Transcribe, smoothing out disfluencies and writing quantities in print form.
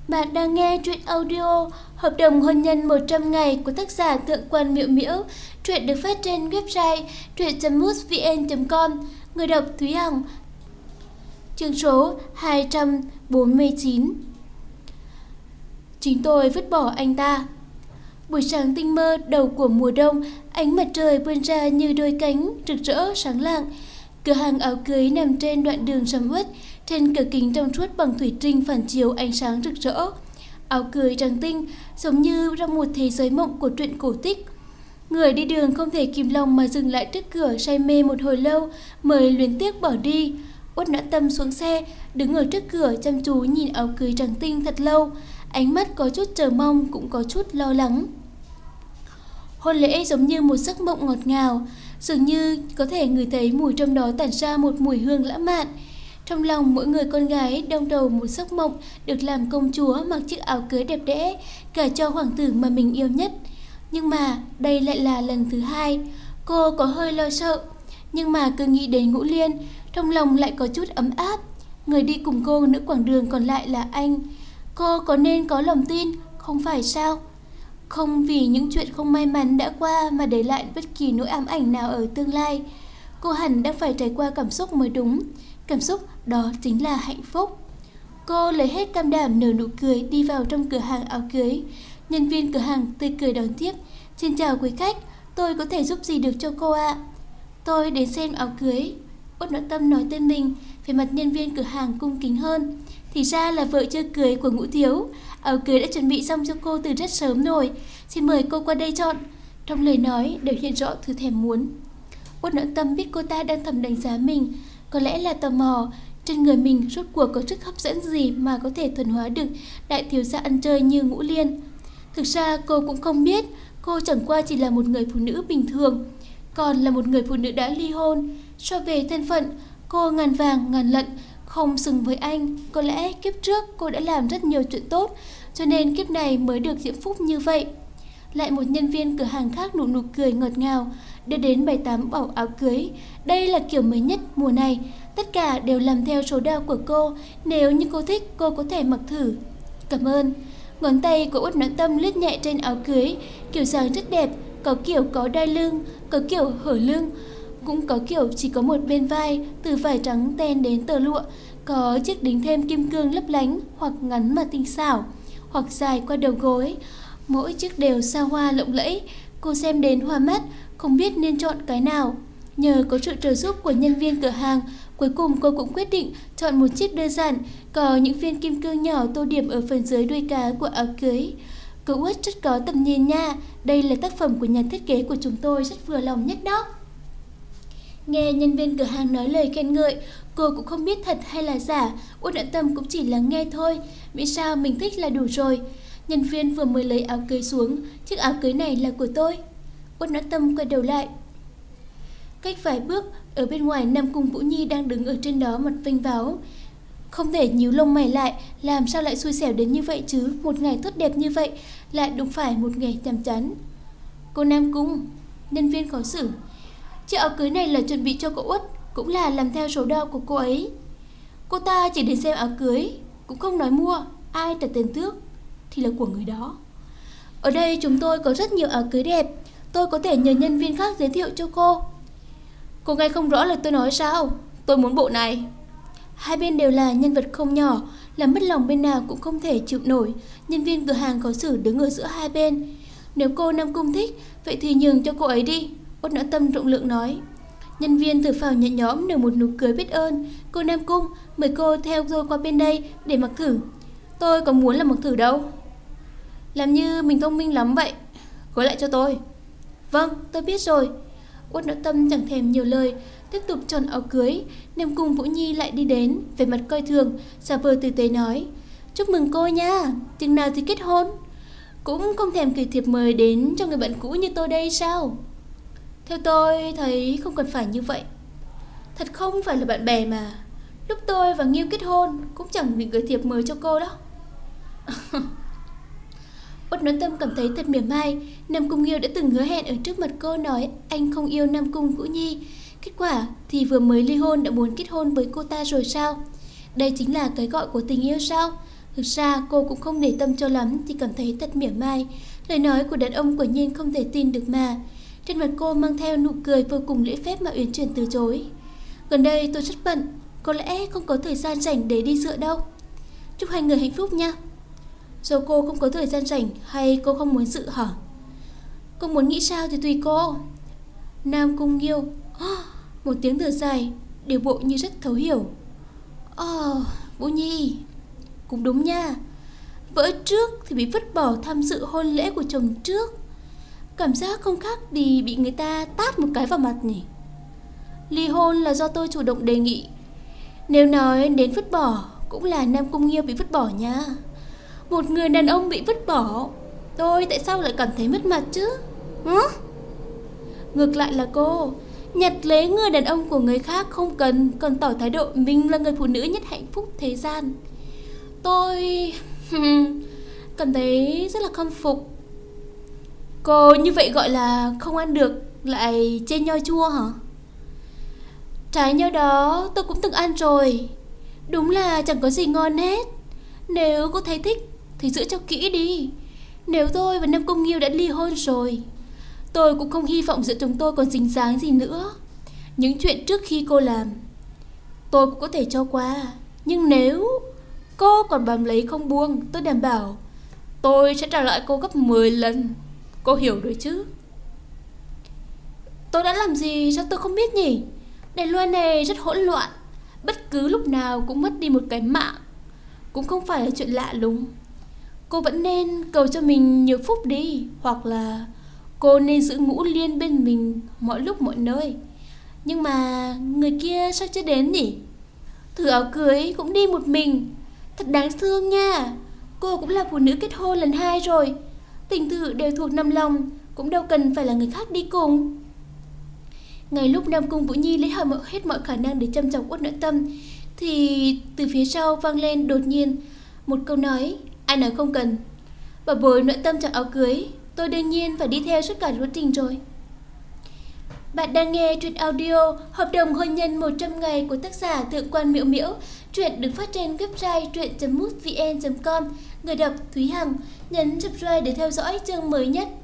Bạn đang nghe truyện audio Hợp đồng hôn nhân 100 ngày của tác giả Thượng Quan Miễu Miễu. Truyện được phát trên website truyện.mútvn.com. Người đọc Thúy Hằng. Chương số 249. Chính tôi vứt bỏ anh ta. Buổi sáng tinh mơ đầu của mùa đông, ánh mặt trời vươn ra như đôi cánh rực rỡ sáng lạng. Cửa hàng áo cưới nằm trên đoạn đường sầm uất, trên cửa kính trong suốt bằng thủy tinh phản chiếu ánh sáng rực rỡ. Áo cưới trắng tinh giống như trong một thế giới mộng của truyện cổ tích. Người đi đường không thể kìm lòng mà dừng lại trước cửa say mê một hồi lâu mới luyến tiếc bỏ đi. Uất Noãn Tâm xuống xe, đứng ở trước cửa chăm chú nhìn áo cưới trắng tinh thật lâu, ánh mắt có chút chờ mong cũng có chút lo lắng. Hôn lễ giống như một giấc mộng ngọt ngào, dường như có thể ngửi thấy mùi trong đó tản ra một mùi hương lãng mạn. Trong lòng mỗi người con gái đong đầu một giấc mộng được làm công chúa mặc chiếc áo cưới đẹp đẽ, gả cho hoàng tử mà mình yêu nhất. Nhưng mà đây lại là lần thứ hai. Cô có hơi lo sợ, nhưng mà cứ nghĩ đến Ngũ Liên, trong lòng lại có chút ấm áp. Người đi cùng cô nửa quãng đường còn lại là anh. Cô có nên có lòng tin, không phải sao? Không vì những chuyện không may mắn đã qua mà để lại bất kỳ nỗi ám ảnh nào ở tương lai. Cô hẳn đang phải trải qua cảm xúc mới đúng. Cảm xúc đó chính là hạnh phúc. Cô lấy hết can đảm nở nụ cười đi vào trong cửa hàng áo cưới. Nhân viên cửa hàng tươi cười đón tiếp. Xin chào quý khách, tôi có thể giúp gì được cho cô ạ? Tôi đến xem áo cưới. Uất Noãn Tâm nói tên mình, về mặt nhân viên cửa hàng cung kính hơn. Thì ra là vợ chưa cưới của Ngũ thiếu. Áo cưới đã chuẩn bị xong cho cô từ rất sớm rồi. Xin mời cô qua đây chọn. Trong lời nói đều hiện rõ thứ thèm muốn. Uất Noãn Tâm biết cô ta đang thầm đánh giá mình, có lẽ là tò mò trên người mình rốt cuộc có sức hấp dẫn gì mà có thể thuần hóa được đại thiếu gia ăn chơi như Ngũ Liên. Thực ra cô cũng không biết, cô chẳng qua chỉ là một người phụ nữ bình thường, còn là một người phụ nữ đã ly hôn. So về thân phận, cô ngàn vàng ngàn lận không xứng với anh. Có lẽ kiếp trước cô đã làm rất nhiều chuyện tốt, cho nên kiếp này mới được diễm phúc như vậy. Lại một nhân viên cửa hàng khác nụ nụ cười ngọt ngào, đưa đến 7-8 bộ áo cưới. Đây là kiểu mới nhất mùa này, tất cả đều làm theo số đo của cô. Nếu như cô thích, cô có thể mặc thử. Cảm ơn. Ngón tay của Uất Noãn Tâm lướt nhẹ trên áo cưới, kiểu dáng rất đẹp, có kiểu có đai lưng, có kiểu hở lưng, cũng có kiểu chỉ có một bên vai, từ vải trắng ten đến tơ lụa, có chiếc đính thêm kim cương lấp lánh, hoặc ngắn mà tinh xảo, hoặc dài qua đầu gối. Mỗi chiếc đều xa hoa lộng lẫy, cô xem đến hoa mắt, không biết nên chọn cái nào. Nhờ có sự trợ giúp của nhân viên cửa hàng, cuối cùng cô cũng quyết định chọn một chiếc đơn giản, có những viên kim cương nhỏ tô điểm ở phần dưới đuôi cá của áo cưới. Cô Uất rất có tầm nhìn nha, đây là tác phẩm của nhà thiết kế của chúng tôi, rất vừa lòng nhất đó. Nghe nhân viên cửa hàng nói lời khen ngợi, cô cũng không biết thật hay là giả. Uất Noãn Tâm cũng chỉ lắng nghe thôi, miễn sao mình thích là đủ rồi. Nhân viên vừa mới lấy áo cưới xuống, chiếc áo cưới này là của tôi. Uất Noãn Tâm quay đầu lại. Cách vài bước, ở bên ngoài Nam Cung Vũ Nhi đang đứng ở trên đó mặt vênh váo. Không thể nhíu lông mày lại, làm sao lại xui xẻo đến như vậy chứ? Một ngày tốt đẹp như vậy, lại đụng phải một ngày nhàm chán. Cô Nam Cung, nhân viên khó xử. Chiếc áo cưới này là chuẩn bị cho cô Uất, cũng là làm theo số đo của cô ấy. Cô ta chỉ đến xem áo cưới, cũng không nói mua, ai trả tiền tước thì là của người đó. Ở đây chúng tôi có rất nhiều áo cưới đẹp, tôi có thể nhờ nhân viên khác giới thiệu cho cô. Cô nghe không rõ lời tôi nói sao? Tôi muốn bộ này. Hai bên đều là nhân vật không nhỏ, làm mất lòng bên nào cũng không thể chịu nổi. Nhân viên cửa hàng có xử đứng ở giữa hai bên. Nếu cô Nam Cung thích, vậy thì nhường cho cô ấy đi. Uất Noãn Tâm rộng lượng nói. Nhân viên thở phào nhẹ nhõm nở một nụ cười biết ơn. Cô Nam Cung, mời cô theo tôi qua bên đây để mặc thử. Tôi có muốn là mặc thử đâu. Làm như mình thông minh lắm vậy. Gọi lại cho tôi. Vâng, tôi biết rồi. Uất Noãn Tâm chẳng thèm nhiều lời, tiếp tục chọn áo cưới. Nam Cung Vũ Nhi lại đi đến, về mặt coi thường, giả vờ tử tế nói. Chúc mừng cô nha, chừng nào thì kết hôn? Cũng không thèm gửi thiệp mời đến cho người bạn cũ như tôi đây sao? Theo tôi thấy không cần phải như vậy. Thật không phải là bạn bè mà. Lúc tôi và Nghiêu kết hôn cũng chẳng định gửi thiệp mời cho cô đó. Uất Noãn Tâm cảm thấy thật mỉa mai. Nam Cung Nghiêu đã từng hứa hẹn ở trước mặt cô nói anh không yêu Nam Cung Vũ Nhi. Kết quả thì vừa mới ly hôn đã muốn kết hôn với cô ta rồi sao? Đây chính là cái gọi của tình yêu sao? Thực ra cô cũng không để tâm cho lắm, chỉ cảm thấy thật mỉa mai. Lời nói của đàn ông quả nhiên không thể tin được mà. Trên mặt cô mang theo nụ cười vô cùng lễ phép mà Uyển Chuyển từ chối. Gần đây tôi rất bận, có lẽ không có thời gian rảnh để đi dựa đâu. Chúc hai người hạnh phúc nha. Dù cô không có thời gian rảnh hay cô không muốn dự hả? Cô muốn nghĩ sao thì tùy cô. Nam Cung Nghiêu một tiếng thở dài, điều bộ như rất thấu hiểu. Vũ Nhi, cũng đúng nha. Vợ trước thì bị vứt bỏ tham dự hôn lễ của chồng trước. Cảm giác không khác gì bị người ta tát một cái vào mặt nhỉ. Ly hôn là do tôi chủ động đề nghị. Nếu nói đến vứt bỏ, cũng là Nam Cung Nghiêu bị vứt bỏ nha. Một người đàn ông bị vứt bỏ, tôi tại sao lại cảm thấy mất mặt chứ? Ngược lại là cô nhặt lấy người đàn ông của người khác không cần, còn tỏ thái độ mình là người phụ nữ nhất hạnh phúc thế gian. Tôi cảm thấy rất là khâm phục. Cô như vậy gọi là không ăn được lại chê nho chua hả? Trái nho đó tôi cũng từng ăn rồi, đúng là chẳng có gì ngon hết. Nếu cô thấy thích thì giữ cho kỹ đi. Nếu tôi và Nam Cung Nghiêu đã ly hôn rồi, tôi cũng không hy vọng giữa chúng tôi còn dính dáng gì nữa. Những chuyện trước khi cô làm tôi cũng có thể cho qua, nhưng nếu cô còn bám lấy không buông, tôi đảm bảo tôi sẽ trả lại cô gấp 10 lần. Cô hiểu rồi chứ? Tôi đã làm gì sao tôi không biết nhỉ? Đài loan này rất hỗn loạn, bất cứ lúc nào cũng mất đi một cái mạng cũng không phải là chuyện lạ lùng. Cô vẫn nên cầu cho mình nhiều phúc đi, hoặc là cô nên giữ Ngũ Liên bên mình mọi lúc mọi nơi. Nhưng mà người kia sao chưa đến nhỉ? Thử áo cưới cũng đi một mình, thật đáng thương nha. Cô cũng là phụ nữ kết hôn lần 2 rồi, tình tự đều thuộc nằm lòng, cũng đâu cần phải là người khác đi cùng. Ngay lúc Nam Cung Vũ Nhi lấy hết mọi khả năng để châm chọc Uất Noãn Tâm, thì từ phía sau vang lên đột nhiên một câu nói: ai nói không cần. Bảo bối Noãn Tâm chọn áo cưới, tôi đương nhiên phải đi theo suốt cả quá trình rồi. Bạn đang nghe truyện audio Hợp đồng hôn nhân 100 ngày của tác giả Thượng Quan Miễu Miễu. Truyện được phát trên website truyện.mútvn.com. Người đọc Thúy Hằng. Nhấn subscribe để theo dõi chương mới nhất.